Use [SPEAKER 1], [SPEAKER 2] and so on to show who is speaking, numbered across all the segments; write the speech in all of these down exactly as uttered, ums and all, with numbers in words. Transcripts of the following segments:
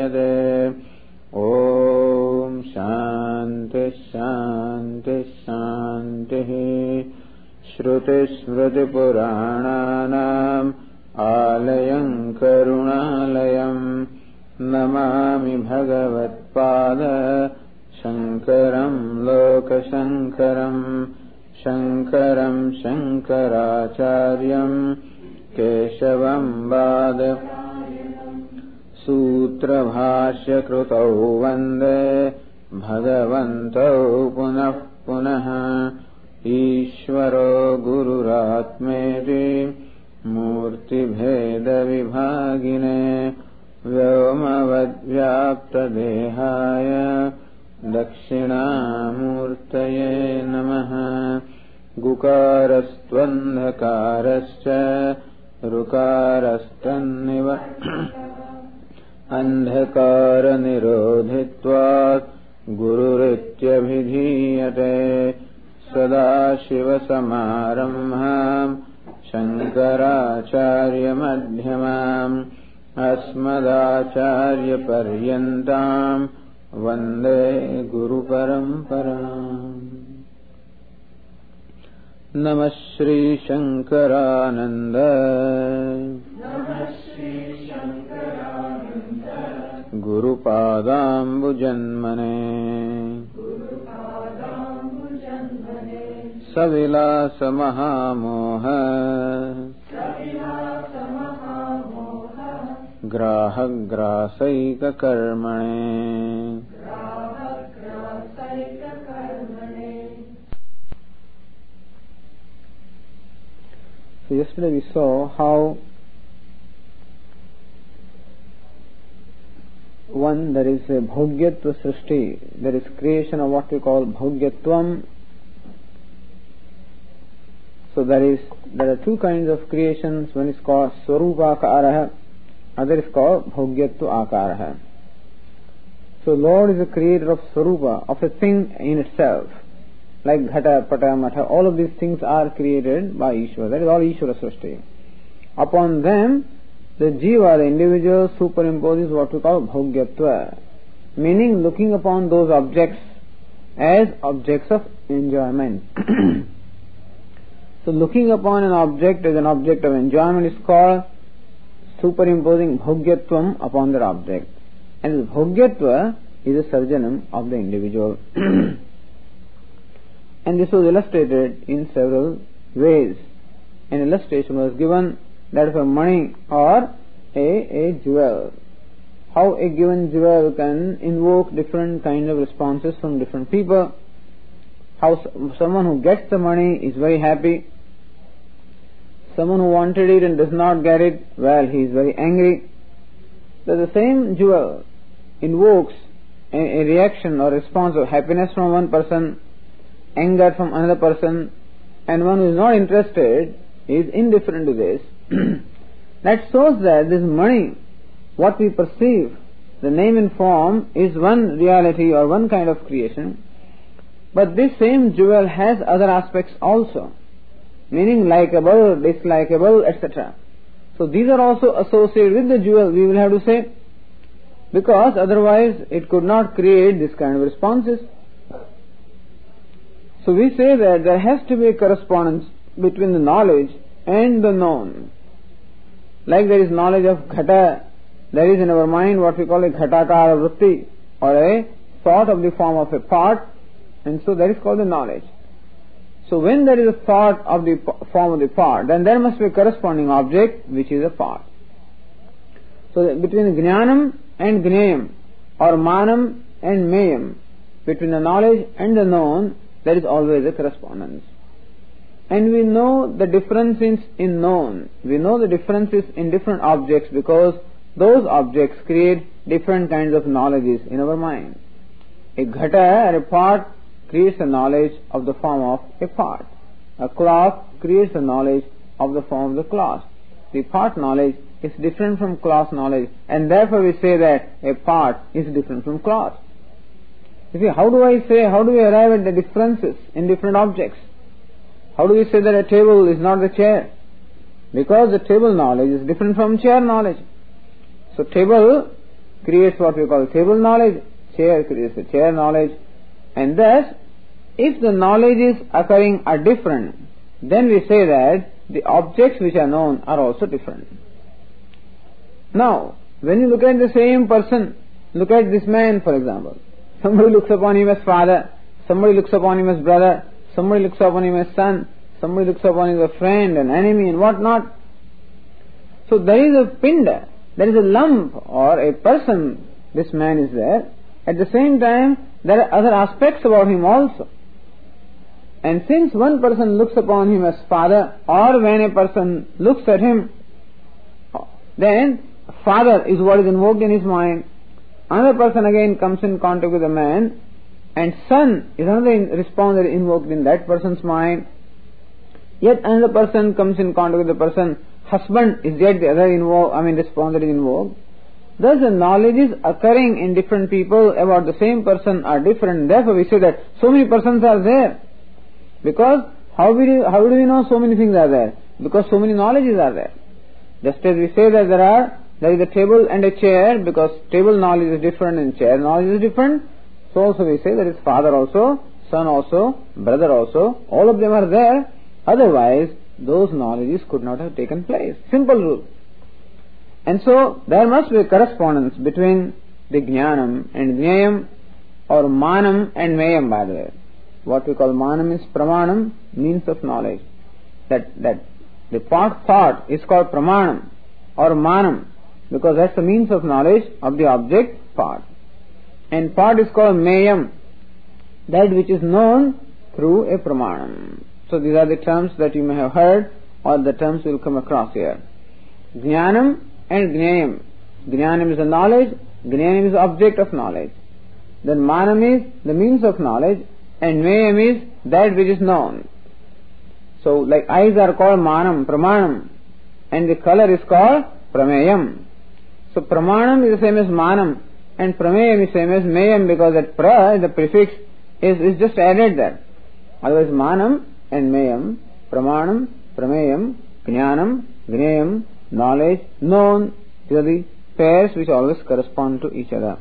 [SPEAKER 1] विधीयते। ओम शांति शांति शांतिः। श्रुतिस्मृतिपुराणानाम् आलयं करुणालयं नमामि भगवत्पाद शंकरं लोकशंकरं। शंकरं शंकराचार्यं केशवं वाद सूत्रभाष्यकृतौ वन्दे भगवन्तौ पुनः पुनः। ईश्वरो गुरुरात्मेति मूर्तिभेदविभागिने व्योमवद्व्याप्तदेहाय दक्षिणामूर्तये नमः। गुकारस्त्वन्धकारश्च ऋकारस्तन्निव अन्धकारनिरोधित्वात् गुरुरित्यभिधीयते। सदाशिवसमारम्भाम् शङ्कराचार्यमध्यमाम् अस्मदाचार्यपर्यन्ताम् वन्दे गुरुपरम्पराम्। नमः श्रीशङ्करानन्द गुरुपादाम्बुजन्मने सविलासमहामोह ग्राहग्रासैककर्मणे।
[SPEAKER 2] So yesterday we saw how one, there is a bhogyatva srishti, there is creation of what we call bhogyatvam. So there is there are two kinds of creations. One is called swarupakaraha, other is called bhogyatva akaraha. So Lord is the creator of swarupa, of a thing in itself, like ghata, pata, matha. All of these things are created by Ishvara. That is all Ishvara srishti. Upon them, the jiva, the individual, superimposes what we call bhogyatva, meaning looking upon those objects as objects of enjoyment. So looking upon an object as an object of enjoyment is called superimposing bhogyatvam upon that object. And this bhogyatva is a sarjanam of the individual. And this was illustrated in several ways. An illustration was given that of a money or a, a jewel. How a given jewel can invoke different kinds of responses from different people. How someone who gets the money is very happy. Someone who wanted it and does not get it, well, he is very angry. So the same jewel invokes a, a reaction or response of happiness from one person, anger from another person, and one who is not interested is indifferent to this. That shows that this money, what we perceive, the name and form, is one reality or one kind of creation. But this same jewel has other aspects also, meaning likeable, dislikable, et cetera. So these are also associated with the jewel, we will have to say, because otherwise it could not create this kind of responses. So we say that there has to be a correspondence between the knowledge and the known. Like there is knowledge of ghata, there is in our mind what we call a ghatakara vritti, or a thought of the form of a part, and so that is called the knowledge. So when there is a thought of the form of the part, then there must be a corresponding object which is a part. So between jnanam and gnayam, or manam and mayam, between the knowledge and the known, there is always a correspondence. And we know the differences in known. We know the differences in different objects because those objects create different kinds of knowledges in our mind. A ghata or a part creates a knowledge of the form of a part. A cloth creates a knowledge of the form of the cloth. The part knowledge is different from cloth knowledge, and therefore we say that a part is different from cloth. You see, how do I say, how do we arrive at the differences in different objects? How do we say that a table is not the chair? Because the table knowledge is different from chair knowledge. So table creates what we call table knowledge, chair creates a chair knowledge, and thus, if the knowledges occurring are different, then we say that the objects which are known are also different. Now, when you look at the same person, look at this man, for example. Somebody looks upon him as father, somebody looks upon him as brother, somebody looks upon him as son, somebody looks upon him as a friend, an enemy, and what not. So there is a pinda, there is a lump or a person, this man is there. At the same time, there are other aspects about him also. And since one person looks upon him as father, or when a person looks at him, then father is what is invoked in his mind. Another person again comes in contact with a man, and son is another response that is invoked in that person's mind. Yet another person comes in contact with the person, husband is yet the other invo- I mean response that is invoked. Thus the knowledges occurring in different people about the same person are different. Therefore we say that so many persons are there. Because how, we, how do we know so many things are there? Because so many knowledges are there. Just as we say that there are, there is a table and a chair, because table knowledge is different and chair knowledge is different, so also we say there is father also, son also, brother also, all of them are there. Otherwise, those knowledges could not have taken place. Simple rule. And so, there must be a correspondence between the jnanam and jnayam, or manam and mayam, by the way. What we call manam is pramanam, means of knowledge. That, that the part thought is called pramanam or manam, because that's the means of knowledge of the object part. And part is called mayam, that which is known through a pramanam. So these are the terms that you may have heard, or the terms you will come across here. Jnanam and Gnayam. Jnanam is the knowledge, Gnayam is the object of knowledge. Then Manam is the means of knowledge, and Mayam is that which is known. So like eyes are called Manam, Pramanam, and the color is called Pramayam. So Pramanam is the same as Manam, and Pramayam is the same as Mayam, because that pra, the prefix, is, is just added there. Otherwise Manam and Mayam, Pramanam, Pramayam, Jnanam, Gnayam, knowledge, known, these are the pairs which always correspond to each other.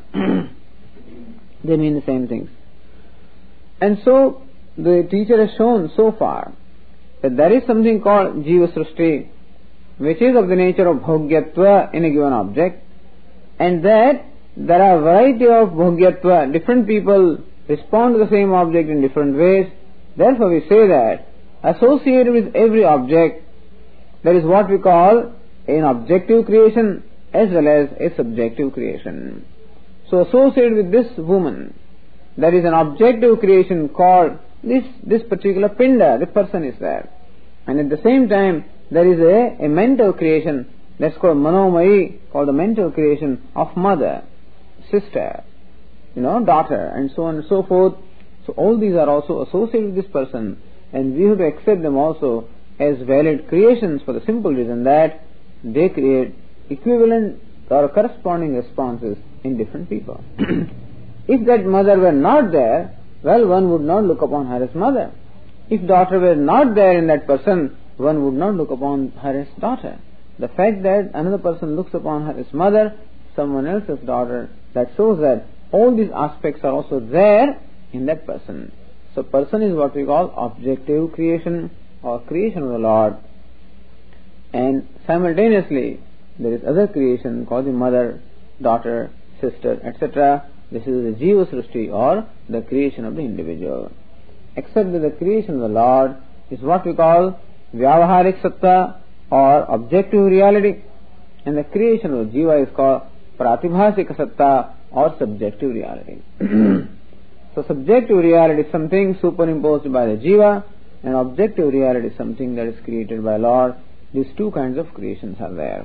[SPEAKER 2] They mean the same things. And so, the teacher has shown so far that there is something called Jiva Srushti, which is of the nature of bhogyatva in a given object, and that there are a variety of bhogyatva, different people respond to the same object in different ways. Therefore we say that associated with every object, there is what we call an objective creation as well as a subjective creation. So associated with this woman, there is an objective creation called this, this particular pinda, the person is there. And at the same time, there is a, a mental creation that's called manomai, called the mental creation of mother, sister, you know, daughter, and so on and so forth. So all these are also associated with this person, and we have to accept them also as valid creations for the simple reason that they create equivalent or corresponding responses in different people. If that mother were not there, well, one would not look upon her as mother. If daughter were not there in that person, one would not look upon her as daughter. The fact that another person looks upon her as mother, someone else as daughter, that shows that all these aspects are also there in that person. So person is what we call objective creation or creation of the Lord. And simultaneously, there is other creation called the mother, daughter, sister, et cetera. This is the Jiva Srushti, or the creation of the individual. Except that the creation of the Lord is what we call Vyavaharik Satta, or objective reality, and the creation of the Jiva is called Pratibhasika Satta, or subjective reality. So subjective reality is something superimposed by the Jiva, and objective reality is something that is created by Lord. These two kinds of creations are there.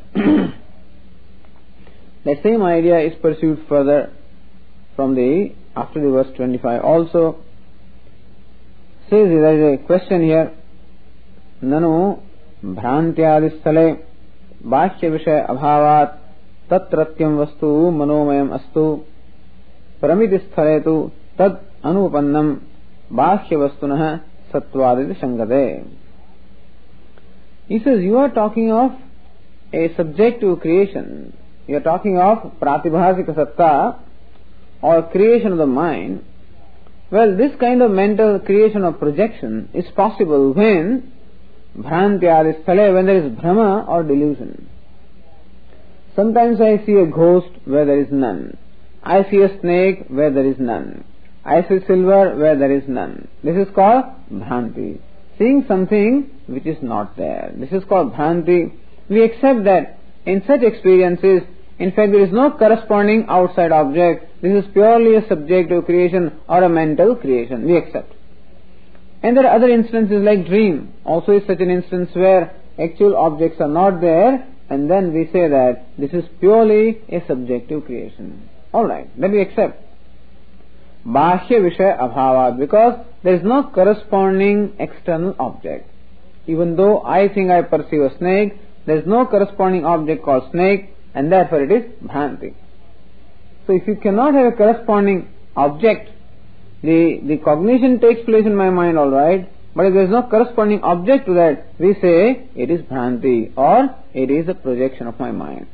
[SPEAKER 2] The same idea is pursued further from the, after the verse twenty-five also. Says there is a question here. Nanu bhrantyadisthale bhashya vishaya abhavat tatratyam vastu manomayam astu pramidisthale tu tad anupannam bhashya vastunah sattvaditi shangade. He says, you are talking of a subjective creation, you are talking of pratibhasika satta or creation of the mind. Well, this kind of mental creation or projection is possible when bhrantyadisthale, when there is bhrama or delusion. Sometimes I see a ghost where there is none. I see a snake where there is none. I see silver where there is none. This is called bhranti. Seeing something which is not there. This is called bhranti. We accept that in such experiences, in fact, there is no corresponding outside object. This is purely a subjective creation or a mental creation. We accept. And there are other instances like dream. Also is such an instance where actual objects are not there, and then we say that this is purely a subjective creation. Alright, then we accept. Bhashya Vishaya Abhavat, because there is no corresponding external object. Even though I think I perceive a snake, there is no corresponding object called snake, and therefore it is bhranti. So if you cannot have a corresponding object, the, the cognition takes place in my mind, alright, but if there is no corresponding object to that, we say it is bhranti or it is a projection of my mind.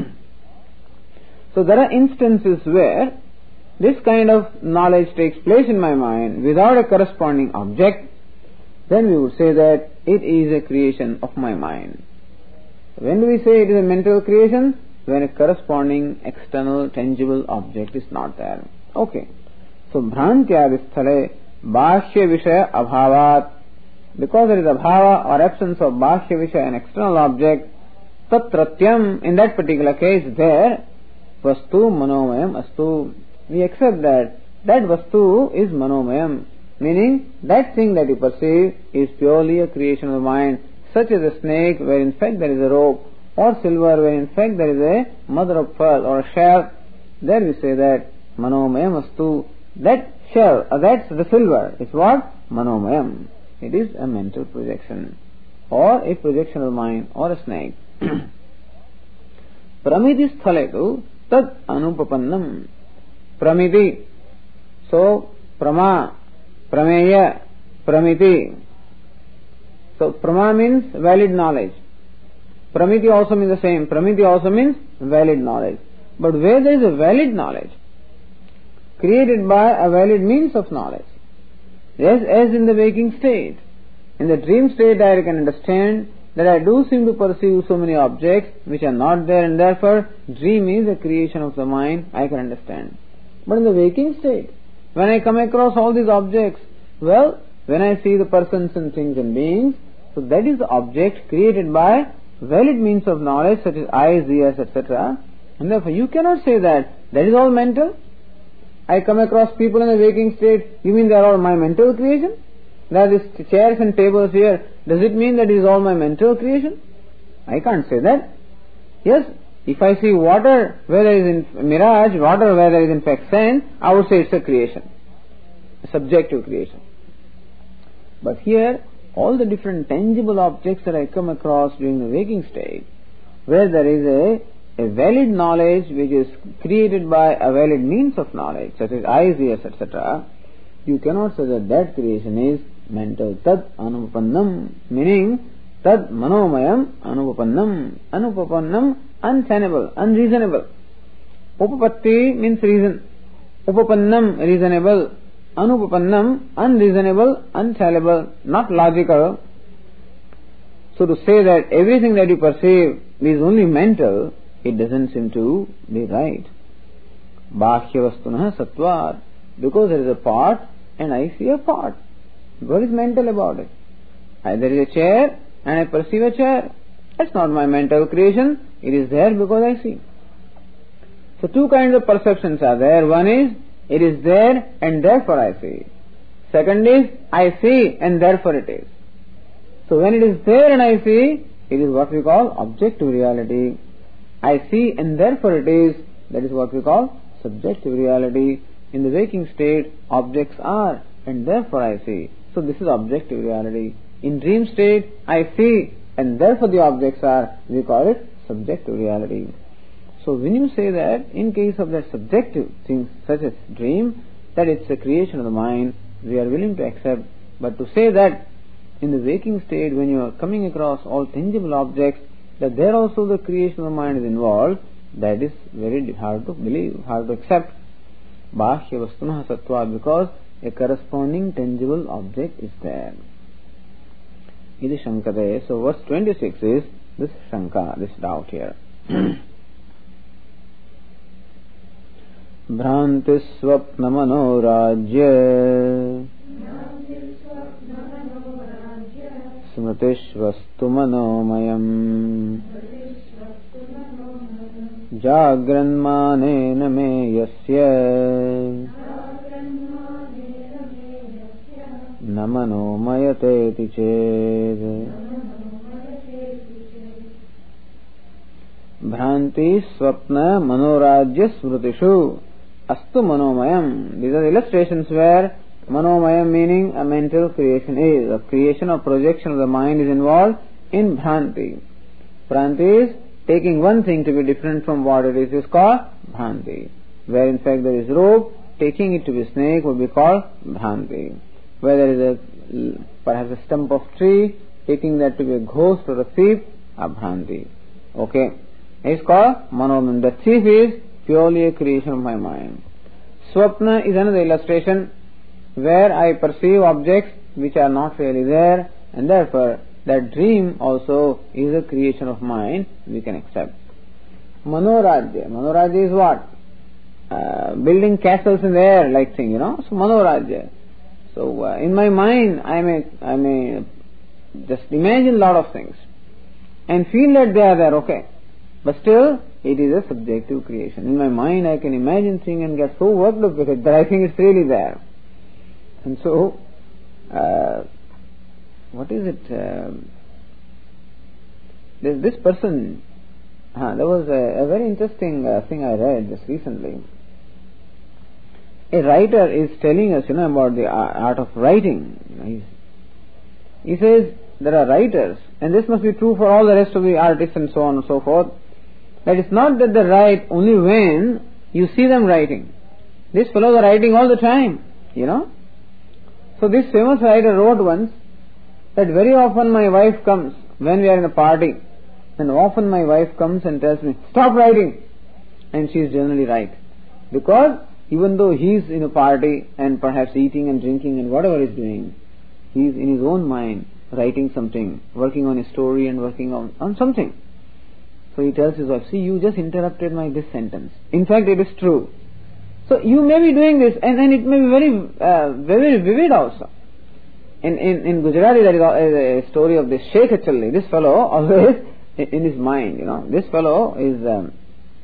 [SPEAKER 2] So there are instances where this kind of knowledge takes place in my mind without a corresponding object, then we would say that it is a creation of my mind. When do we say it is a mental creation? When a corresponding external tangible object is not there. Okay. So bhrantyadisthale bhashya vishaya abhavat, because there is abhava or absence of bhashya vishaya, an external object, tatratyam, in that particular case there, vastu manomayam astu. We accept that that vastu is manomayam, meaning that thing that you perceive is purely a creation of the mind, such as a snake where in fact there is a rope, or silver where in fact there is a mother of pearl or a shell. There we say that manomayam astu. That shell, or that's the silver, is what? Manomayam. It is a mental projection, or a projection of the mind, or a snake. Pramiti sthaletu tad anupapannam. Pramiti. So, prama, prameya, pramiti. So, prama means valid knowledge. Pramiti also means the same. Pramiti also means valid knowledge. But where there is a valid knowledge, created by a valid means of knowledge, yes, as in the waking state. In the dream state I can understand that I do seem to perceive so many objects which are not there, and therefore dream is a creation of the mind, I can understand. But in the waking state, when I come across all these objects, well, when I see the persons and things and beings, so that is the object created by valid means of knowledge such as eyes, ears, et cetera. And therefore you cannot say that that is all mental. I come across people in the waking state, you mean they are all my mental creation? There are these chairs and tables here, does it mean that it is all my mental creation? I can't say that. Yes, if I see water where there is in mirage, water where there is in fact sand, I would say it's a creation, a subjective creation. But here, all the different tangible objects that I come across during the waking state, where there is a, a valid knowledge which is created by a valid means of knowledge, such as eyes, ears, et cetera, you cannot say that that creation is mental. Tad anupapannam, meaning tad manomayam anupapannam. Anupapannam, untenable, unreasonable. Upapatti means reason. Upapannam, reasonable. Anupapannam, unreasonable, untellable, not logical. So to say that everything that you perceive is only mental, it doesn't seem to be right. Bhāhyavastunah sattvat, because there is a part and I see a part. What is mental about it? I, there is a chair and I perceive a chair. That's not my mental creation. It is there because I see. So two kinds of perceptions are there. One is, it is there and therefore I see. Second is, I see and therefore it is. So when it is there and I see, it is what we call objective reality. I see and therefore it is, that is what we call subjective reality. In the waking state, objects are and therefore I see. So this is objective reality. In dream state, I see and therefore the objects are, we call it subjective reality. So when you say that in case of that subjective things such as dream, that it's a creation of the mind, we are willing to accept. But to say that in the waking state, when you are coming across all tangible objects, that there also the creation of the mind is involved, That is very hard to believe, hard to accept. Bahya vastunaha sattva, because a corresponding tangible object is there. Idi shankate. So verse twenty-six is this shanka, this doubt here. Bhranti swapna manorajya smritishvastu manomayam jagranmanena me yasya na manomayateti ched. Bhranti swapna manorajya smritishu astu manomayam. These are the illustrations where manomayam, meaning a mental creation, is a creation or projection of the mind, is involved in bhranti. Bhranti is taking one thing to be different from what it is, is called bhranti. Where in fact there is rope, taking it to be snake would be called bhranti. Where there is a perhaps a stump of tree, taking that to be a ghost or a thief, a bhranti. Okay, it's called manomayam. The thief is purely a creation of my mind. Swapna is another illustration where I perceive objects which are not really there, and therefore that dream also is a creation of mind, we can accept. Manorajya. Manorajya is what? Uh, building castles in the air like thing, you know. So Manorajya. So uh, in my mind I may, I may just imagine a lot of things and feel that they are there, okay. But still it is a subjective creation. In my mind I can imagine things and get so worked up with it that I think it's really there. And so, uh, what is it? Uh, this, this person, uh, there was a, a very interesting uh, thing I read just recently. A writer is telling us, you know, about the art of writing. He's, he says there are writers, and this must be true for all the rest of the artists and so on and so forth, that it's not that they write only when you see them writing. These fellows are writing all the time, you know. So this famous writer wrote once that very often my wife comes when we are in a party, and often my wife comes and tells me, stop writing, and she is generally right. Because even though he is in a party and perhaps eating and drinking and whatever he is doing, he is in his own mind writing something, working on a story and working on, on something. So he tells his wife, see, you just interrupted my this sentence. In fact, it is true. So you may be doing this, and then it may be very, uh, very vivid also. In, in, in Gujarati there is a story of this Sheikh actually. This fellow always in his mind, you know, this fellow is, um,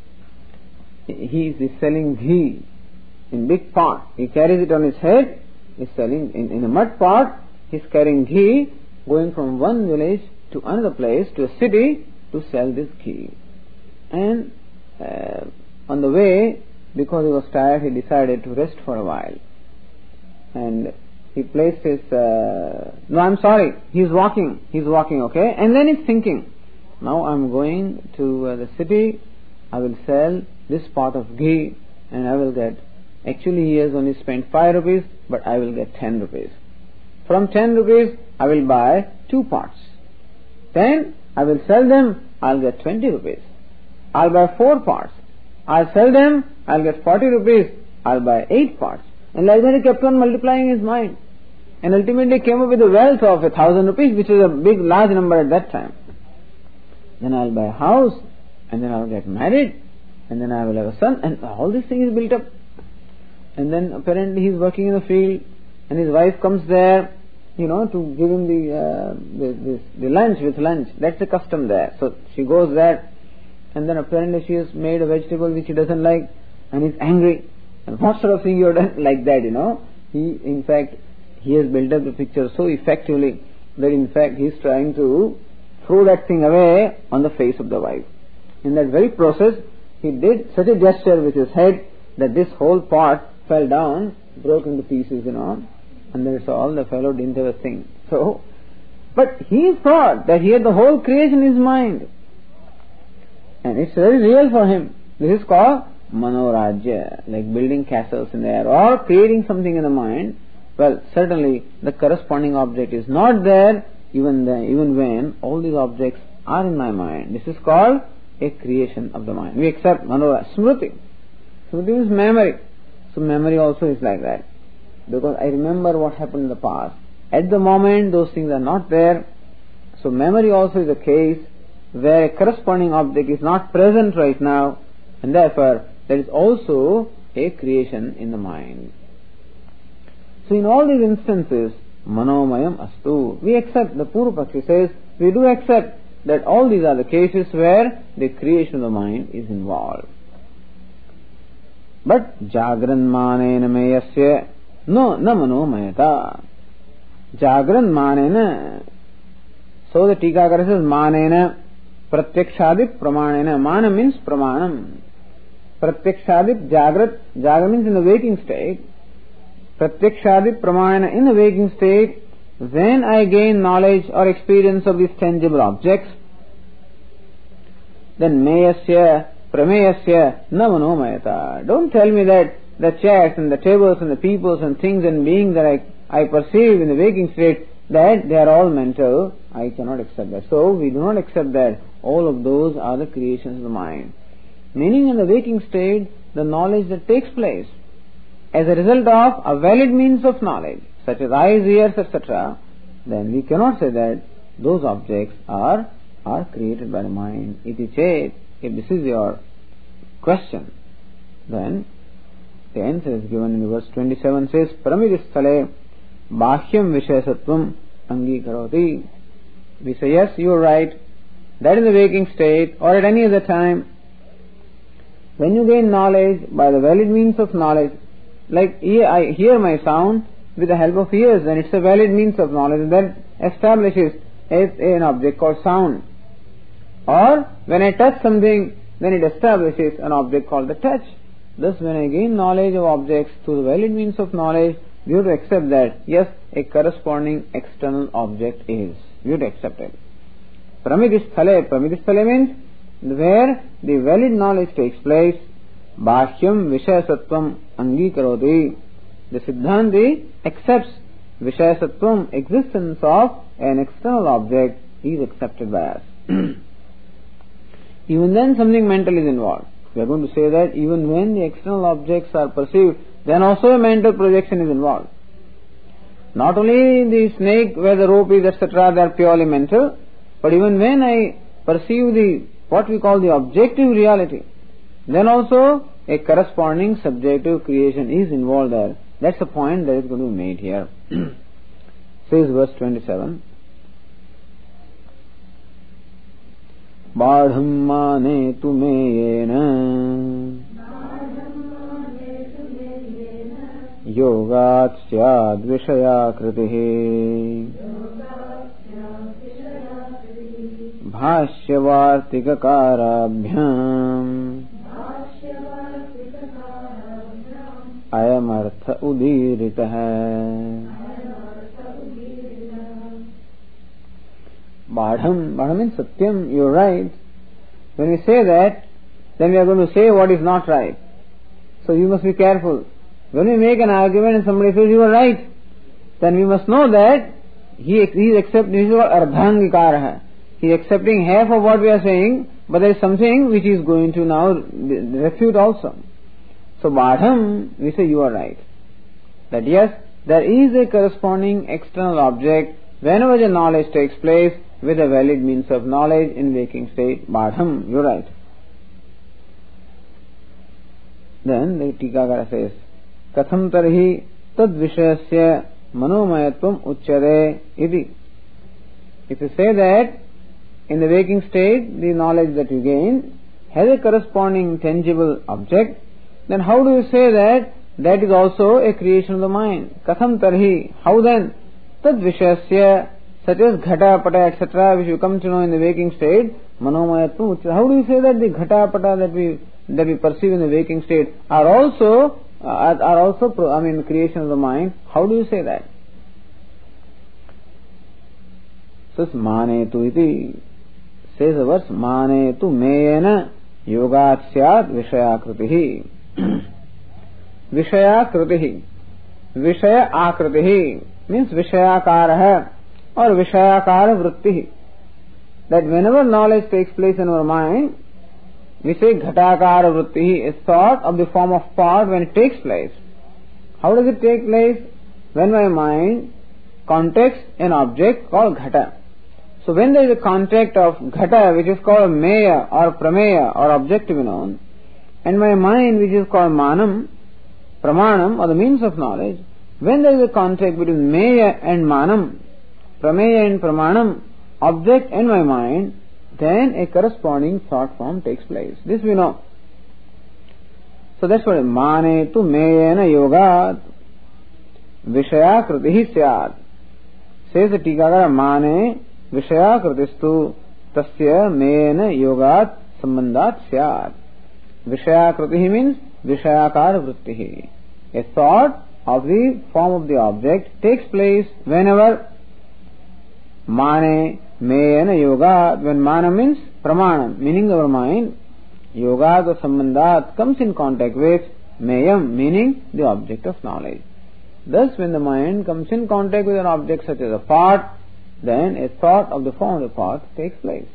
[SPEAKER 2] he is selling ghee in big pot. He carries it on his head, he is selling in, in a mud pot, he is carrying ghee, going from one village to another place, to a city, to sell this ghee. And uh, on the way, because he was tired, he decided to rest for a while. And he placed his, uh, no, I'm sorry, he's walking, he's walking, okay? And then he's thinking, now I'm going to uh, the city, I will sell this pot of ghee, and I will get, actually he has only spent five rupees, but I will get ten rupees. From ten rupees, I will buy two pots. Then I will sell them, I'll get twenty rupees. I'll buy four pots. I'll sell them, I'll get forty rupees, I'll buy eight pots. And like that he kept on multiplying his mind. And ultimately came up with a wealth of a thousand rupees, which is a big, large number at that time. Then I'll buy a house, and then I'll get married, and then I will have a son, and all these things is built up. And then apparently he's working in the field, and his wife comes there, you know, to give him the, uh, the, this, the lunch with lunch. That's the custom there. So she goes there, and then apparently she has made a vegetable which he doesn't like, and he's angry. And what sort of thing you have done like that, you know? He, in fact, he has built up the picture so effectively that in fact he is trying to throw that thing away on the face of the wife. In that very process, he did such a gesture with his head that this whole pot fell down, broke into pieces, you know, and that's all. The fellow didn't have a thing. So, but he thought that he had the whole creation in his mind. And it's very real for him. This is called manorajya, like building castles in the air or creating something in the mind. Well, certainly the corresponding object is not there even then, even when all these objects are in my mind. This is called a creation of the mind. We accept Manora. Smriti. Smriti means memory. So memory also is like that. Because I remember what happened in the past. At the moment, those things are not there. So memory also is a case where a corresponding object is not present right now, and therefore there is also a creation in the mind. So in all these instances, Manomayam Astu, we accept, the Purva-Pakshi says, we do accept that all these are the cases where the creation of the mind is involved. But Jagran Manena Meyasya no na Manomayata. Jagran Manena. So the Tikakara says Manena Pratyakshadip Pramanena. Mana means Pramanam. Pratyakshadip Jagrat. Jagrat means in the waking state. Pratyakshadip Pramanena, in the waking state, when I gain knowledge or experience of these tangible objects, then Meyasya Prameyasya na Manomayata. Don't tell me that the chairs and the tables and the peoples and things and beings that I, I perceive in the waking state, that they are all mental. I cannot accept that. So we do not accept that all of those are the creations of the mind. Meaning in the waking state, the knowledge that takes place as a result of a valid means of knowledge, such as eyes, ears, et cetera, then we cannot say that those objects are are created by the mind. Iti chet, if this is your question, then the answer is given in verse twenty-seven, says, Paramidisthale Bhashyam Vishayasatvam Angikaroti. We say, yes, you are right, that in the waking state or at any other time, when you gain knowledge by the valid means of knowledge, like I hear my sound with the help of ears, then it's a valid means of knowledge, and that establishes an object called sound. Or when I touch something, then it establishes an object called the touch. Thus, when I gain knowledge of objects through the valid means of knowledge, we have to accept that, yes, a corresponding external object is. We have to accept it. Pramidisthale. Pramidisthale means where the valid knowledge takes place. Bhashyam Vishayasatvam Angikaroti. The Siddhanti accepts Vishayasatvam, existence of an external object, is accepted by us. Even then something mental is involved. We are going to say that even when the external objects are perceived, then also a mental projection is involved. Not only the snake where the rope is, et cetera, they are purely mental, but even when I perceive the, what we call the objective reality, then also a corresponding subjective creation is involved there. That's the point that is going to be made here. Says verse twenty-seven. Badham mane tu meyena yogat syad vishaya kritihi bhashyavartikakarabhyam ayam artha udiritaha. Badham, Badham means Satyam, you are right. When we say that, then we are going to say what is not right. So you must be careful. When we make an argument and somebody says you are right, then we must know that he, he is accepting, this is what ardhangikara. He is accepting half of what we are saying, but there is something which is going to now refute also. So Badham, we say you are right. That yes, there is a corresponding external object whenever the knowledge takes place with a valid means of knowledge in waking state. Badham, you are right. Then the Tikakara says, Katham tarhi tad vishayasya manomayatvam uchyate iti. If you say that in the waking state the knowledge that you gain has a corresponding tangible object, then how do you say that that is also a creation of the mind? Katham tarhi, how then? Tad vishayasya, such as ghata, pata, et cetera, which you come to know in the waking state, manomayatvam uchyate. How do you say that the ghata, pata that we that we perceive in the waking state are also uh, are also I mean creation of the mind? How do you say that? Says mane tu iti, says the verse mane tu meyena yogat syad vishayakritihi. Vishayakritihi, Vishaya akritihi means vishayakara or vishayakara vritti. That whenever knowledge takes place in our mind, we say ghatakara vritti, a thought of the form of pot when it takes place. How does it take place? When my mind contacts an object called ghata. So when there is a contact of ghata, which is called meya or prameya or object to be known, and my mind, which is called manam, pramanam or the means of knowledge, when there is a contact between meya and manam, prameya and pramanam, object and my mind, then a corresponding thought form takes place. This we know. So that's what mane tu meyena yogat vishaya kritihi syad. Says the Tikakara, mane vishaya kritistu tasya meyena yogat sambandhat syad. Vishaya kritihi means vishayakara vrittihi. A thought of the form of the object takes place whenever mane meyena yogat, when mana means pramanam, meaning our mind, yogat or sambandhat comes in contact with meyam, meaning the object of knowledge. Thus, when the mind comes in contact with an object such as a pot, then a thought of the form of the pot takes place.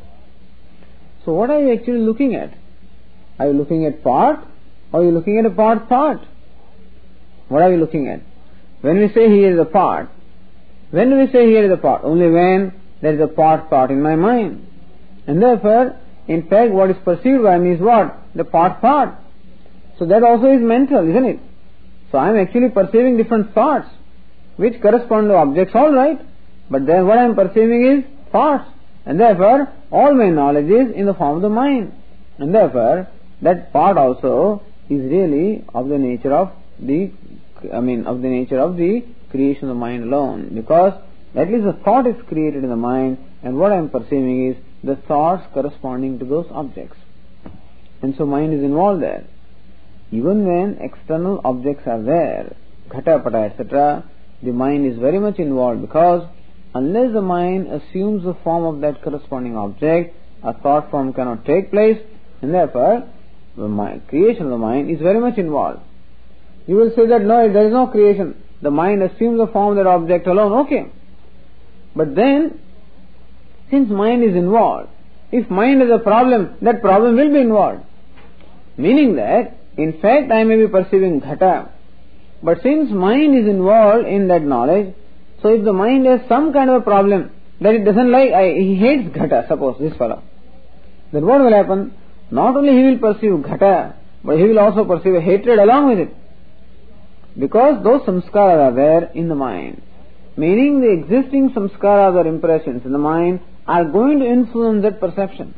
[SPEAKER 2] So what are you actually looking at? Are you looking at pot or are you looking at a pot thought? What are we looking at? When we say here is a pot, when do we say here is a pot? Only when there is a pot thought in my mind. And therefore, in fact, what is perceived by me is what? The pot thought. So that also is mental, isn't it? So I am actually perceiving different thoughts which correspond to objects, all right. But then what I am perceiving is thoughts. And therefore, all my knowledge is in the form of the mind. And therefore, that part also is really of the nature of the, I mean, of the nature of the creation of the mind alone. Because at least the thought is created in the mind, and what I am perceiving is the thoughts corresponding to those objects. And so mind is involved there. Even when external objects are there, ghata, pata, et cetera, the mind is very much involved, because unless the mind assumes the form of that corresponding object, a thought form cannot take place, and therefore the mind, creation of the mind is very much involved. You will say that no, there is no creation. The mind assumes the form of that object alone, okay. But then, since mind is involved, if mind has a problem, that problem will be involved. Meaning that, in fact, I may be perceiving ghata, but since mind is involved in that knowledge, so if the mind has some kind of a problem that it doesn't like, I, he hates ghata, suppose, this fellow, then what will happen? Not only he will perceive ghata, but he will also perceive a hatred along with it. Because those samskaras are there in the mind. Meaning the existing samskaras or impressions in the mind are going to influence that perception.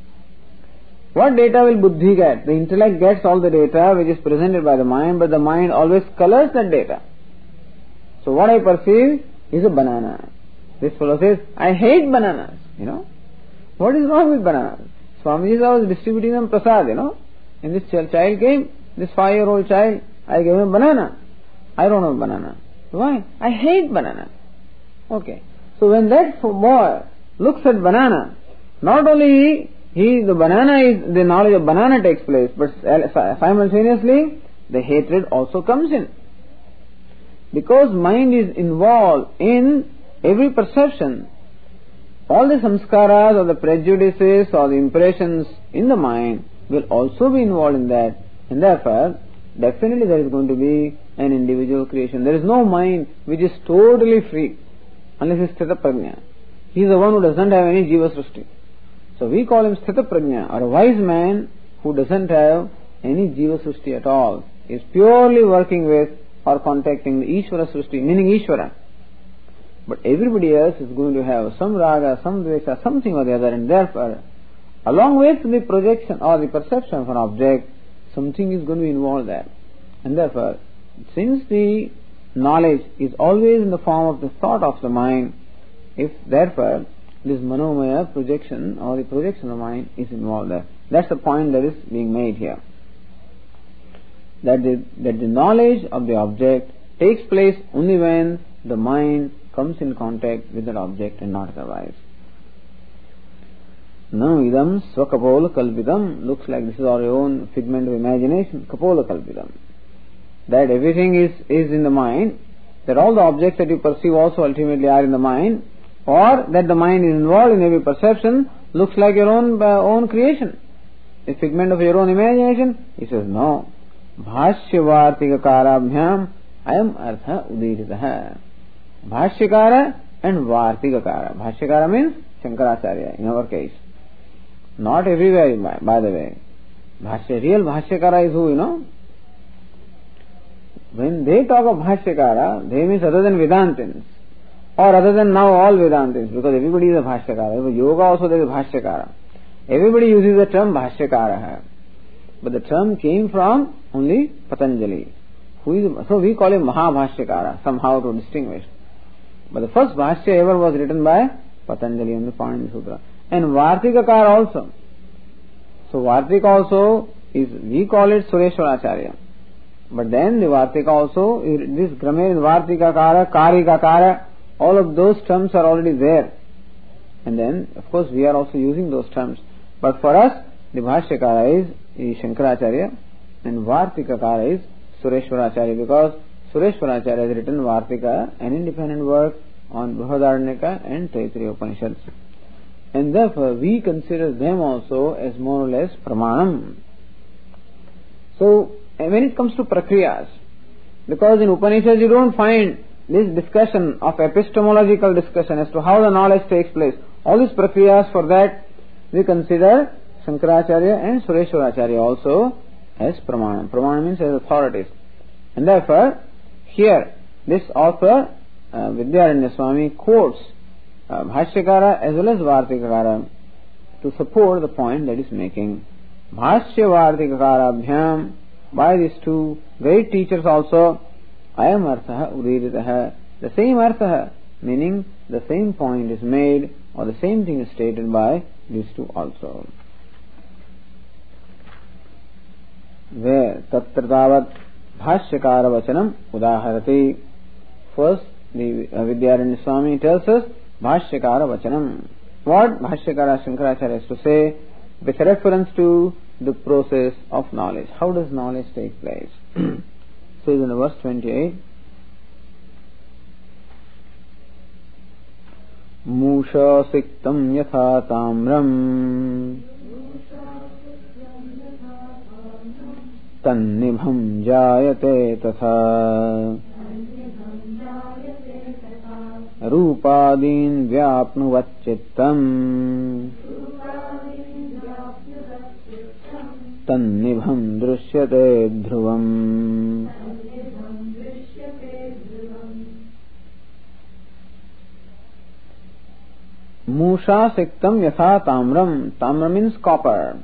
[SPEAKER 2] What data will buddhi get? The intellect gets all the data which is presented by the mind, but the mind always colors that data. So what I perceive is a banana. This fellow says, I hate bananas, you know. What is wrong with bananas? Swamiji was distributing them prasad, you know. And this child came, this five-year-old child, I gave him a banana. I don't know banana. Why? I hate banana. Okay. So when that boy looks at banana, not only he, the banana is, the knowledge of banana takes place, but simultaneously the hatred also comes in. Because mind is involved in every perception, all the samskaras or the prejudices or the impressions in the mind will also be involved in that, and therefore definitely there is going to be an individual creation. There is no mind which is totally free unless it's sthita prajna. He is the one who doesn't have any jiva srishti. So we call him sthita prajna, or a wise man who doesn't have any jiva srishti at all. He is purely working with or contacting the Ishvara srishti, meaning Ishvara. But everybody else is going to have some raga, some dvesha, something or the other, and therefore, along with the projection or the perception of an object, something is going to be involved there. And therefore, since the knowledge is always in the form of the thought of the mind, if therefore this manomaya projection or the projection of the mind is involved there. That's the point that is being made here. That the, that the knowledge of the object takes place only when the mind comes in contact with that object and not otherwise. Now idam swakapola kalpidam, looks like this is our own figment of imagination, kapola kalpidam. That everything is, is in the mind, that all the objects that you perceive also ultimately are in the mind, or that the mind is involved in every perception, looks like your own uh, own creation. a figment of your own imagination? He says, no. Bhashya-vartikakara-bhyam ayam artha udiritaha. Bhashyakara and Vartikakara. Bhashyakara means Shankaracharya in our case. Not everywhere, by, by the way. Bhashya, real Bhashyakara is who, you know? When they talk of Bhashyakara, they mean other than Vedantins. Or other than now all Vedantins, because everybody is a Bhashyakara. Even yoga also there is Bhashyakara. Everybody uses the term Bhashyakara. But the term came from only Patanjali. Who is, so we call him Mahabhashyakara, somehow to distinguish. But the first Bhashya ever was written by Patanjali on the Panini Sutra. And Vartikakara also. So Vartika also is, we call it Sureshwaracharya. But then the Vartika also, this grammar is Vartikakara, Karikakara, all of those terms are already there. And then, of course, we are also using those terms. But for us, the Bhashyakara is, is Shankaracharya and Vartikakara is Sureshwaracharya, because Sureshwaracharya has written Vartika, an independent work on Brihadaranyaka and Taittiriya Upanishads. And therefore we consider them also as more or less pramanam. So when it comes to prakriyas, because in Upanishads you don't find this discussion of epistemological discussion as to how the knowledge takes place. All these prakriyas, for that we consider Shankaracharya and Sureshwaracharya also as pramanam. Pramanam means as authorities. And therefore here this author uh, Vidyaranya Swami quotes uh, Bhashyakara as well as Vartikakara to support the point that is making. Bhashya Vartikakara Bhyam, by these two great teachers also, ayam arthaha udiritaha, the same arthaha, meaning the same point is made or the same thing is stated by these two also. Where tatra tavat Bhashyakara vachanam udaharati. First, the uh, Vidyaranya Swami tells us Bhashyakara vachanam. What Bhashyakara Shankaracharya has to say with reference to the process of knowledge. How does knowledge take place? Says in verse twenty-eight, Musha siktam yatha tamram tannibham jayate tatha रूपादीन व्याप्नुवच्चित्तम् तन्निभं दृश्यते ध्रुवम्. Musha siktam yatha tamram. Tamra means copper.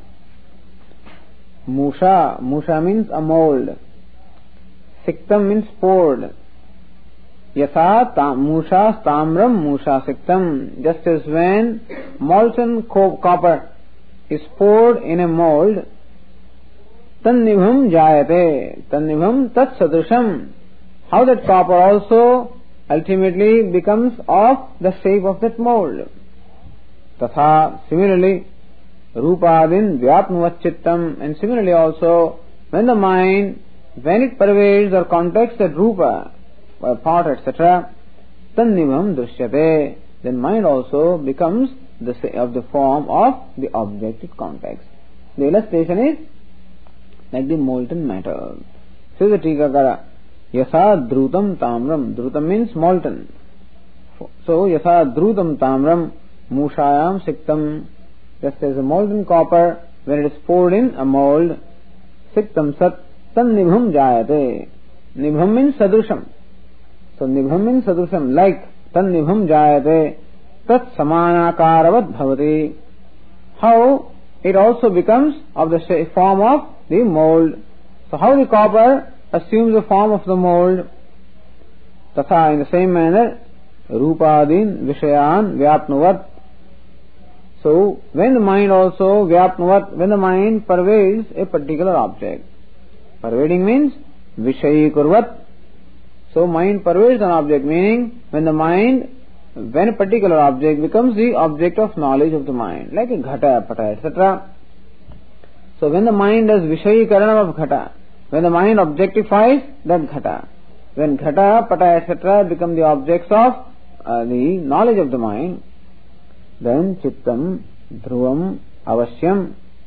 [SPEAKER 2] Musha, Musha means a mold. Siktam means poured. Yatha tam, Musha tamram Musha siktam. Just as when molten co- copper is poured in a mold, tannibham jayate, tannibham tat sadrisham. How that copper also ultimately becomes of the shape of that mold. Tatha, similarly, rupadin vyapnuvachittam, and similarly also, when the mind, when it pervades or contacts that rupa, or thought, et cetera, tannibham drishyate, then mind also becomes the of the form of the object it contacts. The illustration is like the molten metal. Says the Tikakara, yasa dhrutam tamram. Dhrutam means molten. So yasa dhrutam tamram mushayam siktam. Just as a molten copper, when it is poured in a mold, siktam sat tannibham jayate. Nibham means sadrusham. So nibham means sadrusham, like tannibham jayate tat samanakaravat bhavati. How it also becomes of the form of the mold. So how the copper assumes the form of the mold, tatha, in the same manner, rupadin vishayan vyapnuvat. So when the mind also vyapnuvat, when the mind pervades a particular object. Pervading means vishayi kurvat. So mind pervades an object, meaning when the mind, when a particular object becomes the object of knowledge of the mind, like a ghata, pata, et cetera. So when the mind does vishayikarana of ghata, when the mind objectifies that ghata, when ghata, pata, et cetera become the objects of uh, the knowledge of the mind, then chittam, dhruvam, avashyam,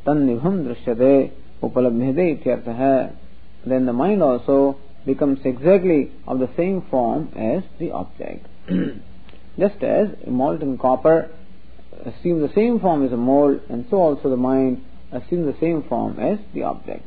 [SPEAKER 2] tannibham drishyate upalabhyate ityartha. Then the mind also becomes exactly of the same form as the object. Just as molten copper assumes the same form as a mold, and so also the mind assumes the same form as the object.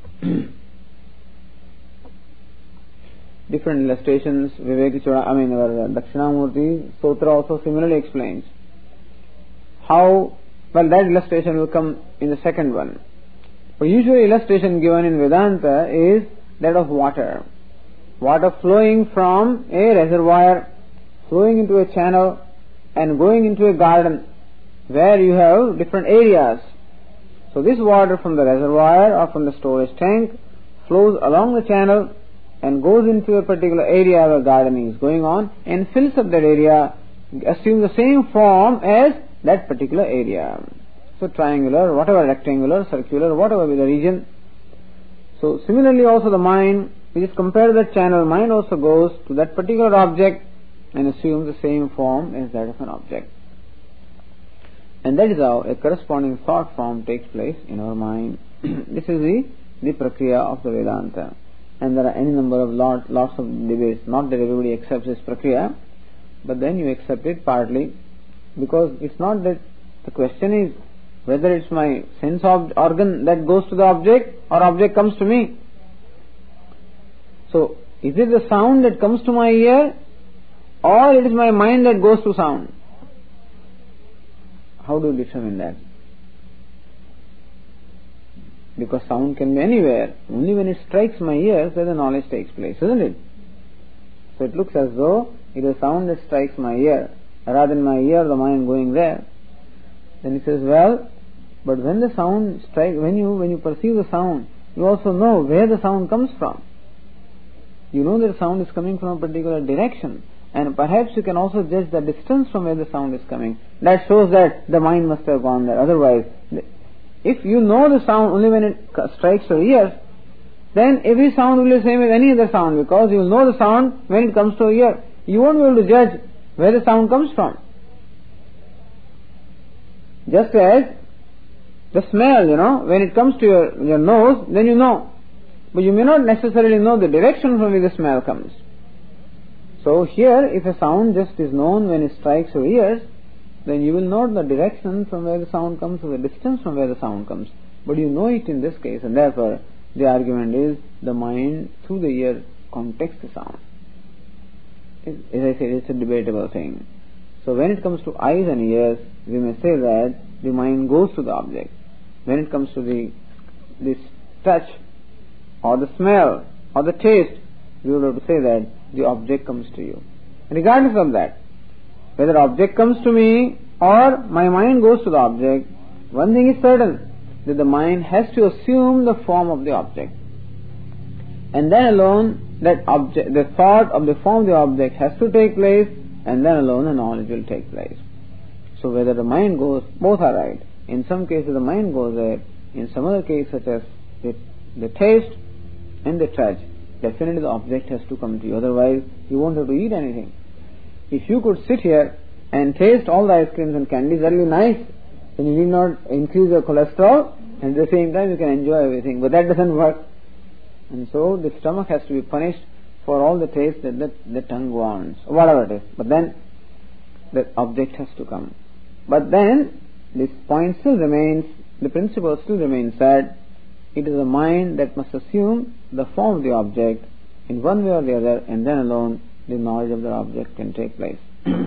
[SPEAKER 2] Different illustrations, Vivekachura, I mean our Dakshinamurti Sutra also similarly explains how, well, that illustration will come in the second one. But usually illustration given in Vedanta is that of water. Water flowing from a reservoir, flowing into a channel and going into a garden where you have different areas. So this water from the reservoir or from the storage tank flows along the channel and goes into a particular area where gardening is going on and fills up that area, assumes the same form as that particular area. So triangular, whatever, rectangular, circular, whatever be the region. So similarly also the mind, which is compared to that channel, mind also goes to that particular object and assumes the same form as that of an object. And that is how a corresponding thought form takes place in our mind. This is the, the prakriya of the Vedanta. And there are any number of lot, lots of debates. Not that everybody accepts this prakriya, but then you accept it partly because it's not that the question is whether it's my sense ob- organ that goes to the object or object comes to me. So, is it the sound that comes to my ear or it is my mind that goes to sound? How do you determine that? Because sound can be anywhere. Only when it strikes my ears that the knowledge takes place, isn't it? So it looks as though it is sound that strikes my ear, rather than my ear, the mind going there. Then he says, well, but when the sound strikes, when you when you perceive the sound, you also know where the sound comes from. You know that the sound is coming from a particular direction, and perhaps you can also judge the distance from where the sound is coming. That shows that the mind must have gone there. Otherwise, if you know the sound only when it strikes your ears, then every sound will be the same as any other sound, because you will know the sound when it comes to your ear. You won't be able to judge where the sound comes from. Just as the smell, you know, when it comes to your, your nose, then you know. But you may not necessarily know the direction from where the smell comes. So here, if a sound just is known when it strikes your ears, then you will know the direction from where the sound comes or the distance from where the sound comes. But you know it in this case, and therefore the argument is the mind through the ear contacts the sound. As I said, it's a debatable thing. So when it comes to eyes and ears, we may say that the mind goes to the object. When it comes to the this touch or the smell or the taste, we would have to say that the object comes to you. Regardless of that, whether object comes to me or my mind goes to the object, one thing is certain, that the mind has to assume the form of the object. And then alone, that object, the thought of the form of the object has to take place, and then alone the knowledge will take place. So whether the mind goes, both are right. In some cases the mind goes there, in some other cases such as the, the taste and the touch, definitely the object has to come to you, otherwise you won't have to eat anything. If you could sit here and taste all the ice creams and candies, that will be nice, then you need not increase your cholesterol, and at the same time you can enjoy everything, but that doesn't work. And so the stomach has to be punished for all the taste that the, the tongue wants, whatever it is. But then the object has to come. But then this point still remains, the principle still remains that it is the mind that must assume the form of the object in one way or the other, and then alone the knowledge of the object can take place.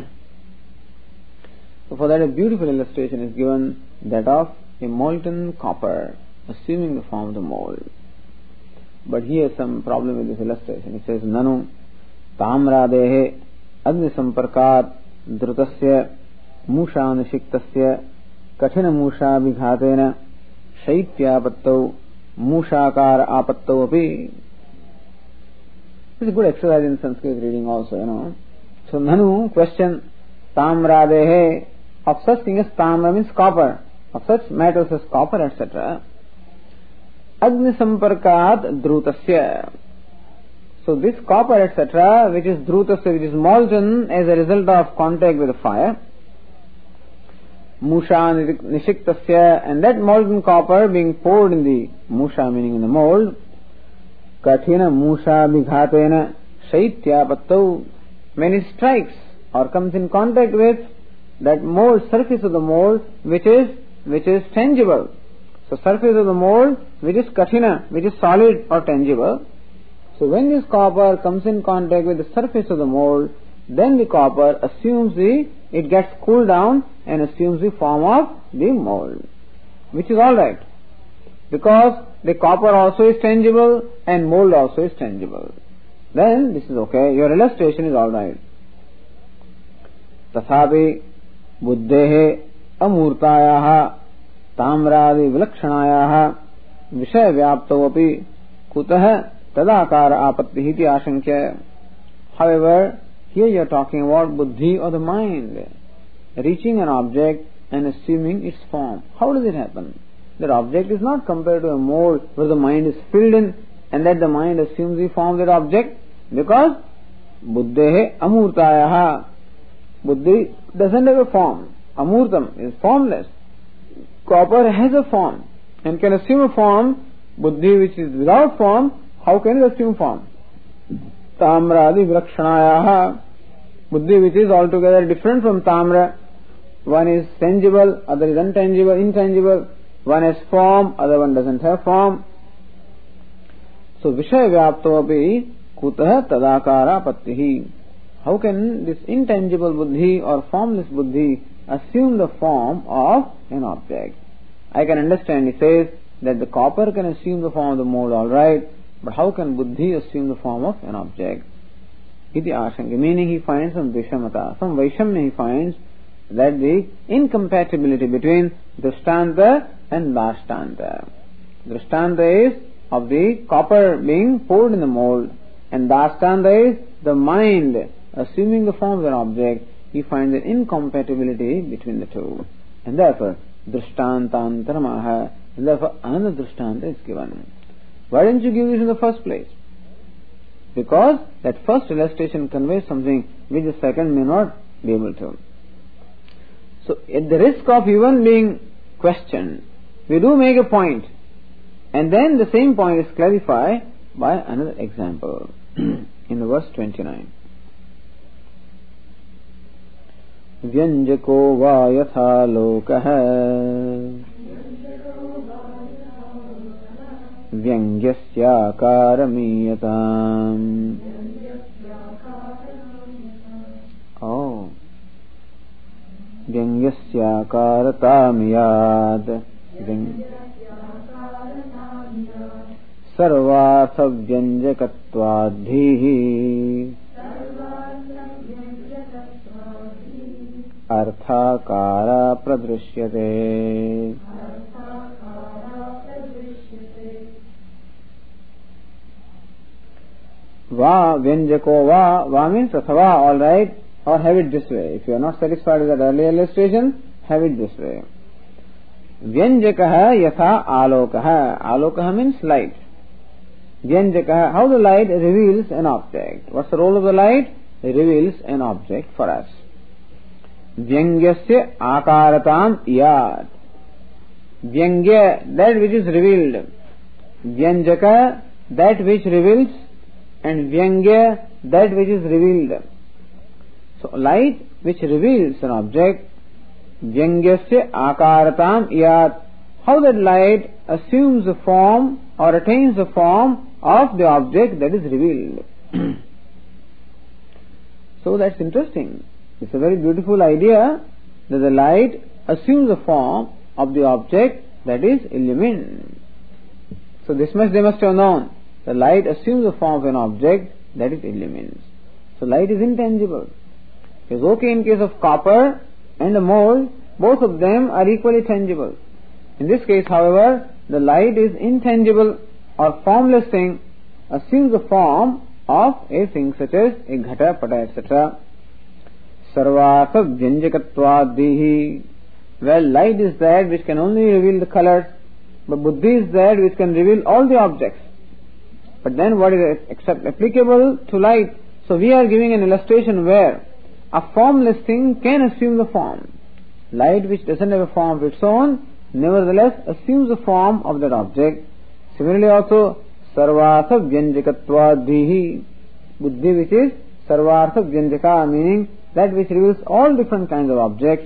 [SPEAKER 2] So for that a beautiful illustration is given, that of a molten copper assuming the form of the mold. But here some problem with this illustration. It says, Nanu tamradehe agni samparkat drutasya mushanishiktasya kathina musha bighatena shaityapattau mushakara apattau api. It's a good exercise in Sanskrit reading also, you know. So Nanu, question, tamradehe, of such thing as tamra means copper, of such metals as copper, et cetera. Agni samparkat dhrutasya. So this copper, et cetera, which is dhrutasya, which is molten as a result of contact with the fire. musha nishiktasya, and that molten copper being poured in the musha, meaning in the mold, kathina musha bighatena shaityapattau, when it strikes or comes in contact with that mold, surface of the mold, which is which is tangible. So surface of the mold which is kathina, which is solid or tangible. So when this copper comes in contact with the surface of the mold, then the copper assumes the, it gets cooled down and assumes the form of the mold, which is alright, because the copper also is tangible and mold also is tangible. Then this is okay, your illustration is alright. Tathapi buddhehe amurtayaha tamradi vilakshanayaha vishaya vyaptavapi kutah tadakara apatti iti ashankya. However, here you are talking about buddhi or the mind, reaching an object and assuming its form. How does it happen? That object is not compared to a mold where the mind is filled in and that the mind assumes the form of that object, because buddhehe amurtayaha, buddhi doesn't have a form. Amurtam is formless. Copper has a form and can assume a form. Buddhi, which is without form, how can it assume form? Tamradi vrakshanayaha, buddhi which is altogether different from tamra. One is tangible, other is intangible, intangible. One has form, other one doesn't have form. So vishaya vyaptovapi kutah tadakara pattihi. How can this intangible buddhi or formless buddhi assume the form of an object? I can understand, he says, that the copper can assume the form of the mold, alright, but how can buddhi assume the form of an object? Iti ashanka, meaning he finds some vishamata, some vaishamya he finds, that the incompatibility between drishtanta and dashtanta. Drishtanta is of the copper being poured in the mold, and dashtanta is the mind assuming the form of an object. He finds an incompatibility between the two, and therefore drishtantantaramaha, and therefore another drishtanta is given. Why didn't you give this in the first place? Because that first illustration conveys something which the second may not be able to. So at the risk of even being questioned, we do make a point, and then the same point is clarified by another example in the verse twenty-nine. Vyanjako va yatha lokah Vyangyasya karamiyatam. Oh, Vyangyasya karatamiyad Sarvatha vyanjakatvadhihi Arthakara pradrishyate. Va vyanjako va, va means athava, alright, or have it this way. If you are not satisfied with that earlier illustration, have it this way. Vyanjakaha yatha alokaha. Alokaha means light. Vyanjakaha, how the light reveals an object. What's the role of the light? It reveals an object for us. Vyangyasya akaratam yad. Vyangya, that which is revealed. Vyanjaka, that which reveals, and Vyangya, that which is revealed. So light which reveals an object, Vyangyasya akaratam yad. How that light assumes the form or attains the form of the object that is revealed. So that's interesting. It's a very beautiful idea that the light assumes the form of the object that is illumined. So this much they must have known. The light assumes the form of an object that is illumined. So light is intangible. It's okay in case of copper and the mold, both of them are equally tangible. In this case, however, the light is intangible or formless thing, assumes the form of a thing such as a ghata, pata, et cetera. Sarvasa vyanjakattvadihi. Well, light is that which can only reveal the colors, but buddhi is that which can reveal all the objects. But then what is except applicable to light? So we are giving an illustration where a formless thing can assume the form. light which doesn't have a form of its own, nevertheless assumes the form of that object. Similarly also, sarvartha vyanjakatvadhihi, buddhi which is sarvartha vyanjaka, meaning that which reveals all different kinds of objects.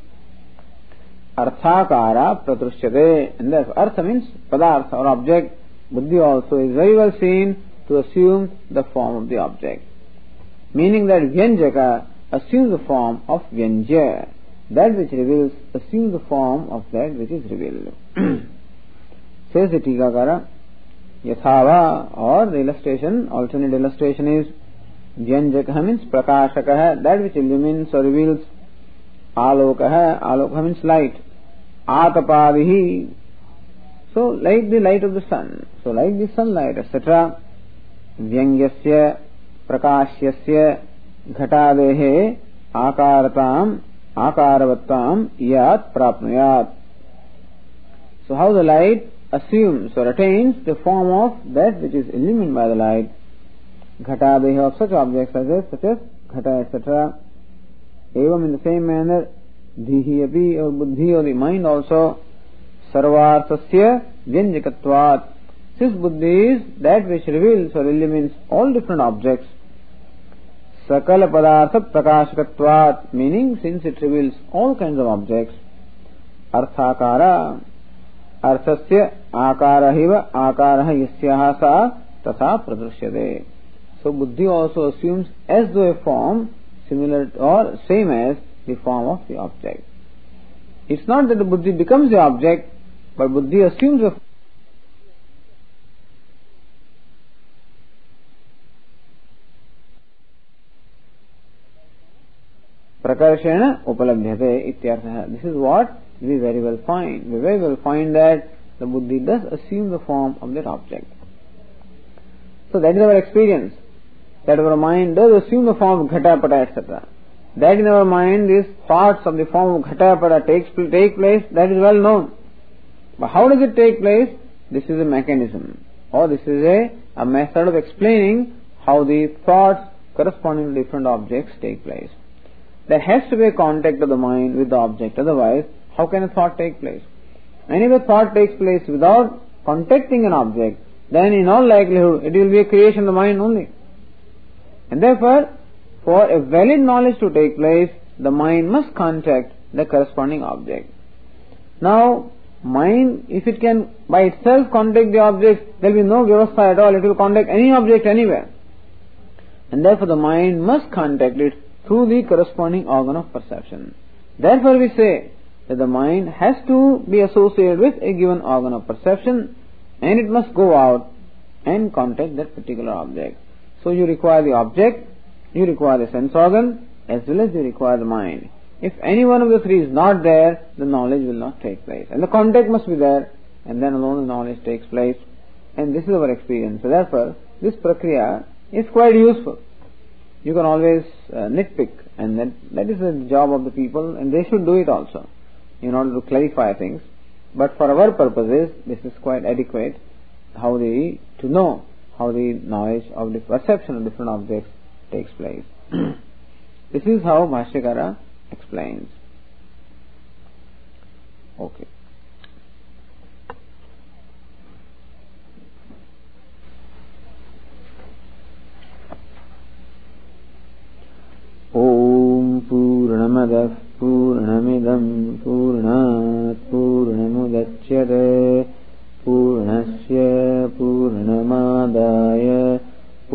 [SPEAKER 2] Arthakara pratrusyate, and therefore artha means padartha or object. Buddhi also is very well seen to assume the form of the object, meaning that vyanjaka assumes the form of vyanja, that which reveals assumes the form of that which is revealed. Says the Tikakara, yathava, or the illustration, alternate illustration is vyanjaka means prakashaka, that which illumines or reveals. Alokaha, alokaha means light. Atapadihi, so like the light of the sun, so like the sunlight, et cetera. Vyangyasya prakashyasya ghatadehe akaratam akaravattam yat prapnuyat. So how the light assumes or attains the form of that which is illumined by the light. Ghatadehe, of such objects as this, such as ghata, et cetera. Evam, in the same manner, dhihi api, or buddhi, or the mind also, sarvarthasya vyanjakatvat. Since buddhi is that which reveals or illumines all different objects, sakala padartha prakashakatvat, meaning since it reveals all kinds of objects. Arthakara, arthasya akarahiva akaraha yasyaha sa tatha pradrushyate. So buddhi also assumes as though a form similar or same as the form of the object. It's not that the buddhi becomes the object, but buddhi assumes a prakarshena upalabhyate ityartha. This is what we very well find. We very well find that the buddhi does assume the form of that object. So that is our experience, that our mind does assume the form of ghata, pata, et cetera. That in our mind these thoughts of the form of ghata, pata takes take place, that is well known. But how does it take place? This is a mechanism, or this is a, a method of explaining how the thoughts corresponding to different objects take place. There has to be a contact of the mind with the object, otherwise how can a thought take place? And if a thought takes place without contacting an object, then in all likelihood it will be a creation of the mind only. And therefore, for a valid knowledge to take place, the mind must contact the corresponding object. Now, mind, if it can by itself contact the object, there will be no vyavastha at all. It will contact any object anywhere. And therefore the mind must contact it through the corresponding organ of perception. Therefore we say that the mind has to be associated with a given organ of perception, and it must go out and contact that particular object. So you require the object, you require the sense organ, as well as you require the mind. If any one of the three is not there, the knowledge will not take place. And the contact must be there, and then alone the knowledge takes place. And this is our experience. So therefore, this prakriya is quite useful. You can always uh, nitpick, and that, that is the job of the people, and they should do it also, in order to clarify things. But for our purposes, this is quite adequate, how the, to know how the knowledge of the perception of different objects takes place. This is how Bhashyakara explains. Okay. Om Purnamadah Purnamidam Purnat Purnamudachyate Purnasya Purnamadaya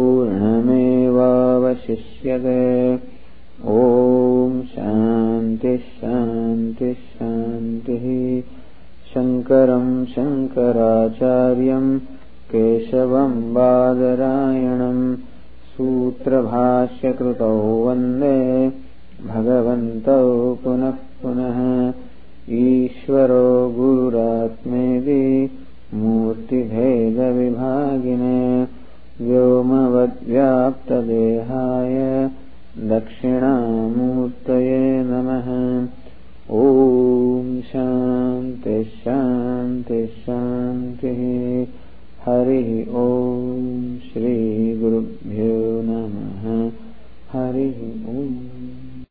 [SPEAKER 2] Purnamevavashishyate. Om Shanti Shanti Shanti. Shankaram Shankaracharyam Keshavam Badarayanam Sutra Bhashya Krutau Vande Bhagavantau Punah Punah. Ishvaro Gururatmedi Murti Bheda Vibhagine Vyomavad Vyapta Dehaya Dakshinamurtaye Namaha. Om Shanti Shanti Shanti. Hari Om Shri Gurubhyo Namaha. Hari Om.